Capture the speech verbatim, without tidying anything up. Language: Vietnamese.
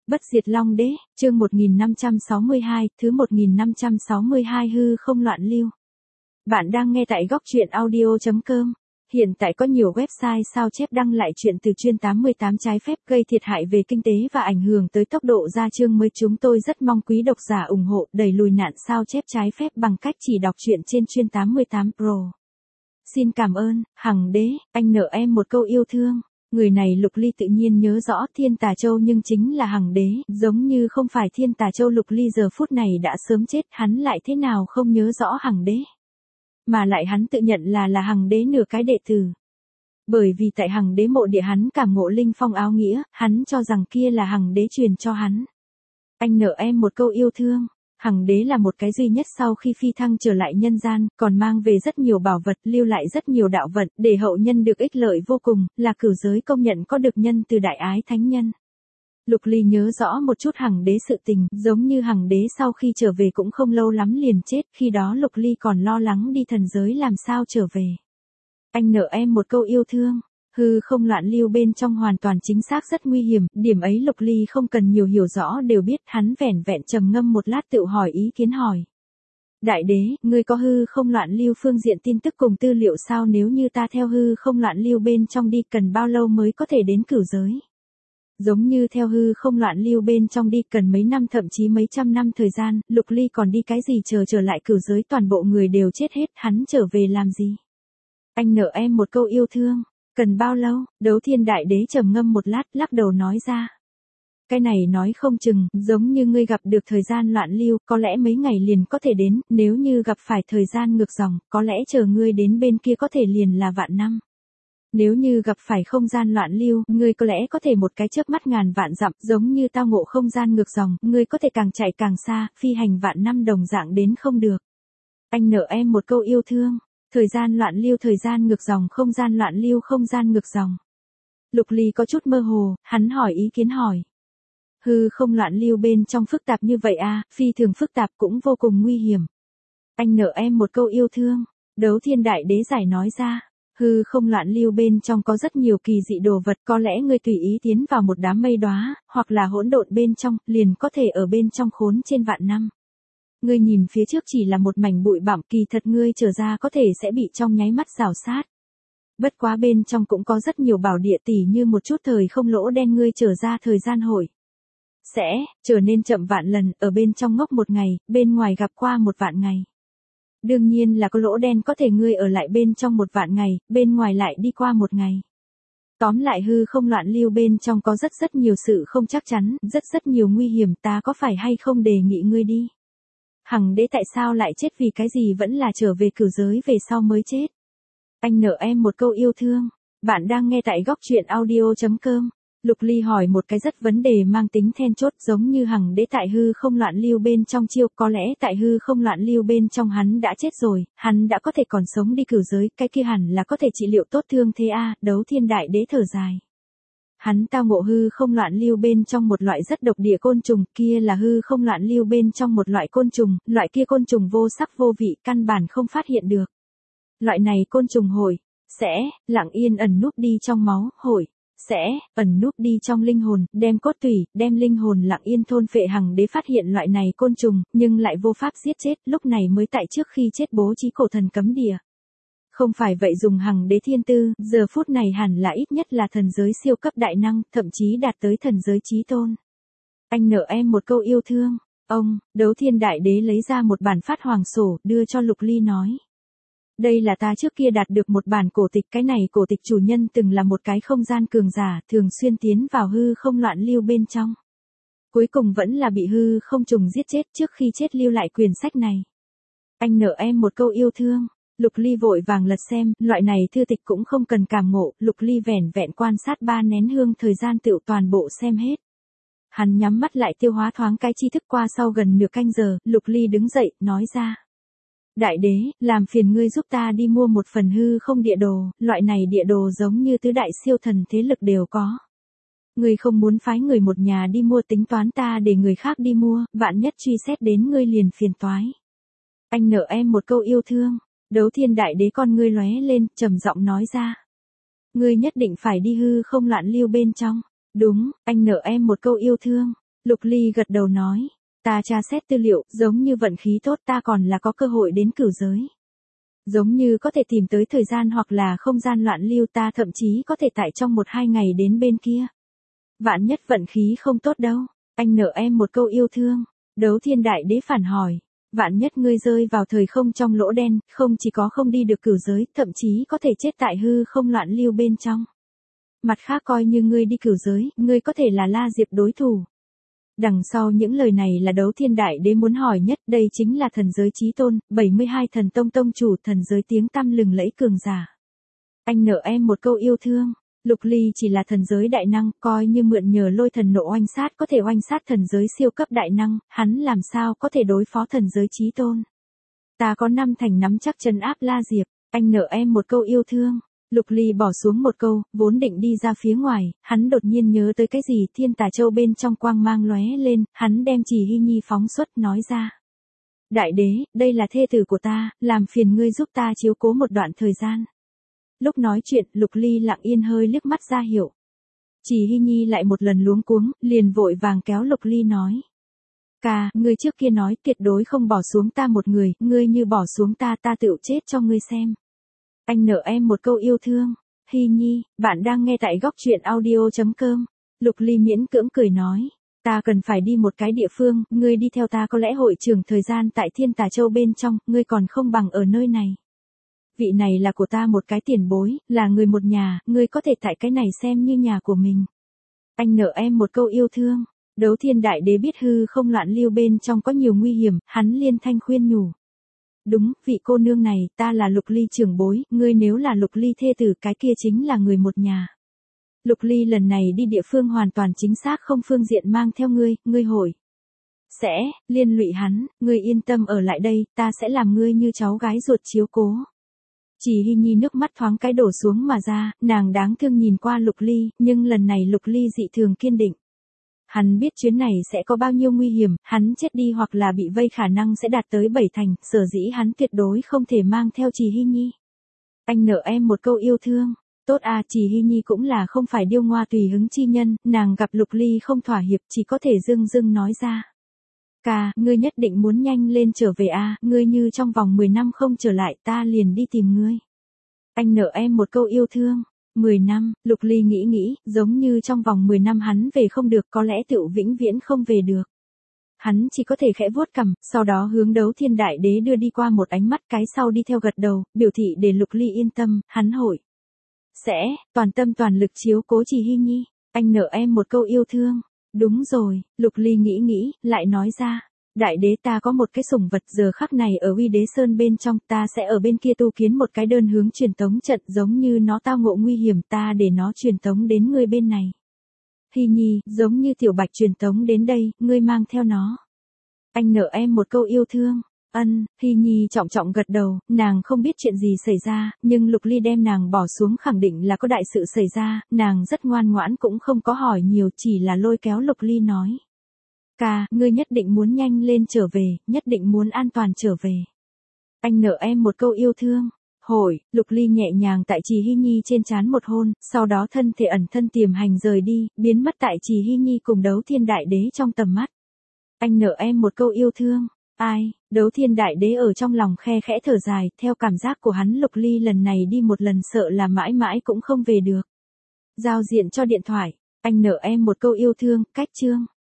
Bất diệt Long Đế, chương một nghìn năm trăm sáu mươi hai, thứ một nghìn năm trăm sáu mươi hai hư không loạn lưu. Bạn đang nghe tại góc truyện audio chấm com. Hiện tại có nhiều website sao chép đăng lại chuyện từ chuyên tám mươi tám trái phép gây thiệt hại về kinh tế và ảnh hưởng tới tốc độ ra chương mới. Chúng tôi rất mong quý độc giả ủng hộ đẩy lùi nạn sao chép trái phép bằng cách chỉ đọc truyện trên chuyên tám mươi tám Pro. Xin cảm ơn, Hằng Đế, anh nợ em một câu yêu thương. Người này Lục Ly tự nhiên nhớ rõ Thiên Tà Châu nhưng chính là Hằng Đế, giống như không phải Thiên Tà Châu Lục Ly giờ phút này đã sớm chết, hắn lại thế nào không nhớ rõ Hằng Đế. Mà lại hắn tự nhận là là Hằng Đế nửa cái đệ tử. Bởi vì tại Hằng Đế mộ địa hắn cảm ngộ linh phong áo nghĩa, hắn cho rằng kia là Hằng Đế truyền cho hắn. Anh nợ em một câu yêu thương. Hằng Đế là một cái duy nhất sau khi phi thăng trở lại nhân gian, còn mang về rất nhiều bảo vật, lưu lại rất nhiều đạo vận, để hậu nhân được ích lợi vô cùng, là cửu giới công nhận có được nhân từ đại ái thánh nhân. Lục Ly nhớ rõ một chút Hằng Đế sự tình, giống như Hằng Đế sau khi trở về cũng không lâu lắm liền chết, khi đó Lục Ly còn lo lắng đi thần giới làm sao trở về. Anh nợ em một câu yêu thương. Hư không loạn lưu bên trong hoàn toàn chính xác rất nguy hiểm, điểm ấy Lục Ly không cần nhiều hiểu rõ đều biết, hắn vẻn vẹn trầm ngâm một lát tự hỏi ý kiến hỏi. Đại đế, ngươi có hư không loạn lưu phương diện tin tức cùng tư liệu sao, nếu như ta theo hư không loạn lưu bên trong đi cần bao lâu mới có thể đến cửu giới? Giống như theo hư không loạn lưu bên trong đi cần mấy năm thậm chí mấy trăm năm thời gian, Lục Ly còn đi cái gì chờ trở lại cửu giới toàn bộ người đều chết hết, hắn trở về làm gì? Anh nợ em một câu yêu thương. Cần bao lâu? Đấu Thiên Đại Đế trầm ngâm một lát, lắc đầu nói ra. Cái này nói không chừng, giống như ngươi gặp được thời gian loạn lưu, có lẽ mấy ngày liền có thể đến, nếu như gặp phải thời gian ngược dòng, có lẽ chờ ngươi đến bên kia có thể liền là vạn năm. Nếu như gặp phải không gian loạn lưu, ngươi có lẽ có thể một cái chớp mắt ngàn vạn dặm, giống như tao ngộ không gian ngược dòng, ngươi có thể càng chạy càng xa, phi hành vạn năm đồng dạng đến không được. Anh nợ em một câu yêu thương. Thời gian loạn lưu, thời gian ngược dòng, không gian loạn lưu, không gian ngược dòng. Lục Ly có chút mơ hồ, hắn hỏi ý kiến hỏi. Hư không loạn lưu bên trong phức tạp như vậy à, phi thường phức tạp cũng vô cùng nguy hiểm. Anh nợ em một câu yêu thương. Đấu Thiên Đại Đế giải nói ra. Hư không loạn lưu bên trong có rất nhiều kỳ dị đồ vật, có lẽ ngươi tùy ý tiến vào một đám mây đóa, hoặc là hỗn độn bên trong, liền có thể ở bên trong khốn trên vạn năm. Ngươi nhìn phía trước chỉ là một mảnh bụi bặm, kỳ thật ngươi trở ra có thể sẽ bị trong nháy mắt rào sát. Bất quá bên trong cũng có rất nhiều bảo địa tỉ như một chút thời không lỗ đen, ngươi trở ra thời gian hội sẽ trở nên chậm vạn lần, ở bên trong ngốc một ngày, bên ngoài gặp qua một vạn ngày. Đương nhiên là có lỗ đen có thể ngươi ở lại bên trong một vạn ngày, bên ngoài lại đi qua một ngày. Tóm lại hư không loạn lưu bên trong có rất rất nhiều sự không chắc chắn, rất rất nhiều nguy hiểm, ta có phải hay không đề nghị ngươi đi? Hằng Đế tại sao lại chết, vì cái gì vẫn là trở về cửu giới về sau mới chết? Anh nợ em một câu yêu thương. Bạn đang nghe tại góc truyện audio chấm com. Lục Ly hỏi một cái rất vấn đề mang tính then chốt, giống như Hằng Đế tại hư không loạn lưu bên trong chiêu, có lẽ tại hư không loạn lưu bên trong hắn đã chết rồi, hắn đã có thể còn sống đi cửu giới, cái kia hẳn là có thể trị liệu tốt thương thế a. Đấu Thiên Đại Đế thở dài. Hắn tao ngộ hư không loạn lưu bên trong một loại rất độc địa côn trùng, kia là hư không loạn lưu bên trong một loại côn trùng, loại kia côn trùng vô sắc vô vị, căn bản không phát hiện được. Loại này côn trùng hồi, sẽ, lặng yên ẩn núp đi trong máu, hồi, sẽ, ẩn núp đi trong linh hồn, đem cốt tủy, đem linh hồn lặng yên thôn phệ. Hằng Đế phát hiện loại này côn trùng, nhưng lại vô pháp giết chết, lúc này mới tại trước khi chết bố trí cổ thần cấm địa. Không phải vậy dùng Hằng Đế thiên tư, giờ phút này hẳn là ít nhất là thần giới siêu cấp đại năng, thậm chí đạt tới thần giới chí tôn. Anh nợ em một câu yêu thương. Ông, Đấu Thiên Đại Đế lấy ra một bản phát hoàng sổ, đưa cho Lục Ly nói. Đây là ta trước kia đạt được một bản cổ tịch, cái này cổ tịch chủ nhân từng là một cái không gian cường giả, thường xuyên tiến vào hư không loạn lưu bên trong. Cuối cùng vẫn là bị hư không trùng giết chết, trước khi chết lưu lại quyển sách này. Anh nợ em một câu yêu thương. Lục Ly vội vàng lật xem, loại này thư tịch cũng không cần cảm ngộ, Lục Ly vẻn vẹn quan sát ba nén hương thời gian tựu toàn bộ xem hết. Hắn nhắm mắt lại tiêu hóa thoáng cái tri thức, qua sau gần nửa canh giờ, Lục Ly đứng dậy, nói ra. Đại đế, làm phiền ngươi giúp ta đi mua một phần hư không địa đồ, loại này địa đồ giống như tứ đại siêu thần thế lực đều có. Ngươi không muốn phái người một nhà đi mua, tính toán ta để người khác đi mua, vạn nhất truy xét đến ngươi liền phiền toái. Anh nợ em một câu yêu thương. Đấu Thiên Đại Đế con ngươi lóe lên, trầm giọng nói ra. Ngươi nhất định phải đi hư không loạn lưu bên trong. Đúng, anh nợ em một câu yêu thương. Lục Ly gật đầu nói. Ta tra xét tư liệu, giống như vận khí tốt ta còn là có cơ hội đến cửu giới. Giống như có thể tìm tới thời gian hoặc là không gian loạn lưu, ta thậm chí có thể tại trong một hai ngày đến bên kia. Vạn nhất vận khí không tốt đâu, anh nợ em một câu yêu thương. Đấu Thiên Đại Đế phản hỏi. Vạn nhất ngươi rơi vào thời không trong lỗ đen, không chỉ có không đi được cửu giới, thậm chí có thể chết tại hư không loạn lưu bên trong. Mặt khác coi như ngươi đi cửu giới, ngươi có thể là La Diệp đối thủ. Đằng sau những lời này là Đấu Thiên Đại Đế muốn hỏi nhất, đây chính là thần giới chí tôn, bảy mươi hai thần tông tông chủ, thần giới tiếng tăm lừng lẫy cường giả. Anh nợ em một câu yêu thương. Lục Ly chỉ là thần giới đại năng, coi như mượn nhờ lôi thần nộ oanh sát có thể oanh sát thần giới siêu cấp đại năng, hắn làm sao có thể đối phó thần giới chí tôn. Ta có năm thành nắm chắc trấn áp La Diệp, anh nợ em một câu yêu thương. Lục Ly bỏ xuống một câu, vốn định đi ra phía ngoài, hắn đột nhiên nhớ tới cái gì, Thiên Tà Châu bên trong quang mang lóe lên, hắn đem Chỉ Hy Nhi phóng xuất nói ra. Đại đế, đây là thê tử của ta, làm phiền ngươi giúp ta chiếu cố một đoạn thời gian. Lúc nói chuyện, Lục Ly lặng yên hơi liếc mắt ra hiệu. Chỉ Hy Nhi lại một lần luống cuống, liền vội vàng kéo Lục Ly nói. Ca, ngươi trước kia nói tuyệt đối không bỏ xuống ta một người, ngươi như bỏ xuống ta ta tự chết cho ngươi xem. Anh nợ em một câu yêu thương. Hy Nhi, bạn đang nghe tại góc truyện audio chấm com. Lục Ly miễn cưỡng cười nói. Ta cần phải đi một cái địa phương, ngươi đi theo ta có lẽ hội trưởng thời gian tại Thiên Tà Châu bên trong, ngươi còn không bằng ở nơi này. Vị này là của ta một cái tiền bối, là người một nhà, ngươi có thể tại cái này xem như nhà của mình. Anh nợ em một câu yêu thương. Đấu Thiên Đại Đế biết hư không loạn lưu bên trong có nhiều nguy hiểm, hắn liên thanh khuyên nhủ. Đúng, vị cô nương này, ta là Lục Ly trưởng bối, ngươi nếu là Lục Ly thê tử cái kia chính là người một nhà. Lục Ly lần này đi địa phương hoàn toàn chính xác không phương diện mang theo ngươi, ngươi hội. Sẽ, liên lụy hắn, ngươi yên tâm ở lại đây, ta sẽ làm ngươi như cháu gái ruột chiếu cố. Chỉ Hy Nhi nước mắt thoáng cái đổ xuống mà ra, nàng đáng thương nhìn qua Lục Ly, nhưng lần này Lục Ly dị thường kiên định. Hắn biết chuyến này sẽ có bao nhiêu nguy hiểm, hắn chết đi hoặc là bị vây khả năng sẽ đạt tới bảy thành, sở dĩ hắn tuyệt đối không thể mang theo Chỉ Hy Nhi. Anh nợ em một câu yêu thương. Tốt à, Chỉ Hy Nhi cũng là không phải điêu ngoa tùy hứng chi nhân, nàng gặp Lục Ly không thỏa hiệp chỉ có thể dưng dưng nói ra. Ca, ngươi nhất định muốn nhanh lên trở về a, à, ngươi như trong vòng mười năm không trở lại ta liền đi tìm ngươi. Anh nợ em một câu yêu thương. mười năm, Lục Ly nghĩ nghĩ, giống như trong vòng mười năm hắn về không được có lẽ tựu vĩnh viễn không về được. Hắn chỉ có thể khẽ vuốt cằm, sau đó hướng Đấu Thiên Đại Đế đưa đi qua một ánh mắt cái sau đi theo gật đầu, biểu thị để Lục Ly yên tâm, hắn hội. Sẽ, toàn tâm toàn lực chiếu cố Chỉ Hy Nhi, anh nợ em một câu yêu thương. Đúng rồi, Lục Ly nghĩ nghĩ, lại nói ra. Đại đế ta có một cái sủng vật giờ khắc này ở Uy Đế Sơn bên trong, ta sẽ ở bên kia tu kiến một cái đơn hướng truyền tống trận giống như nó tao ngộ nguy hiểm ta để nó truyền tống đến ngươi bên này. Hy Nhi, giống như tiểu bạch truyền tống đến đây, ngươi mang theo nó. Anh nợ em một câu yêu thương. Ân, Hy Nhi trọng trọng gật đầu, nàng không biết chuyện gì xảy ra, nhưng Lục Ly đem nàng bỏ xuống khẳng định là có đại sự xảy ra, nàng rất ngoan ngoãn cũng không có hỏi nhiều chỉ là lôi kéo Lục Ly nói. Ca, ngươi nhất định muốn nhanh lên trở về, nhất định muốn an toàn trở về. Anh nợ em một câu yêu thương. Hồi, Lục Ly nhẹ nhàng tại Chỉ Hy Nhi trên trán một hôn, sau đó thân thể ẩn thân tiềm hành rời đi, biến mất tại Chỉ Hy Nhi cùng Đấu Thiên Đại Đế trong tầm mắt. Anh nợ em một câu yêu thương. Ai, Đấu Thiên Đại Đế ở trong lòng khe khẽ thở dài, theo cảm giác của hắn Lục Ly lần này đi một lần sợ là mãi mãi cũng không về được. Giao diện cho điện thoại, anh nợ em một câu yêu thương, cách chương.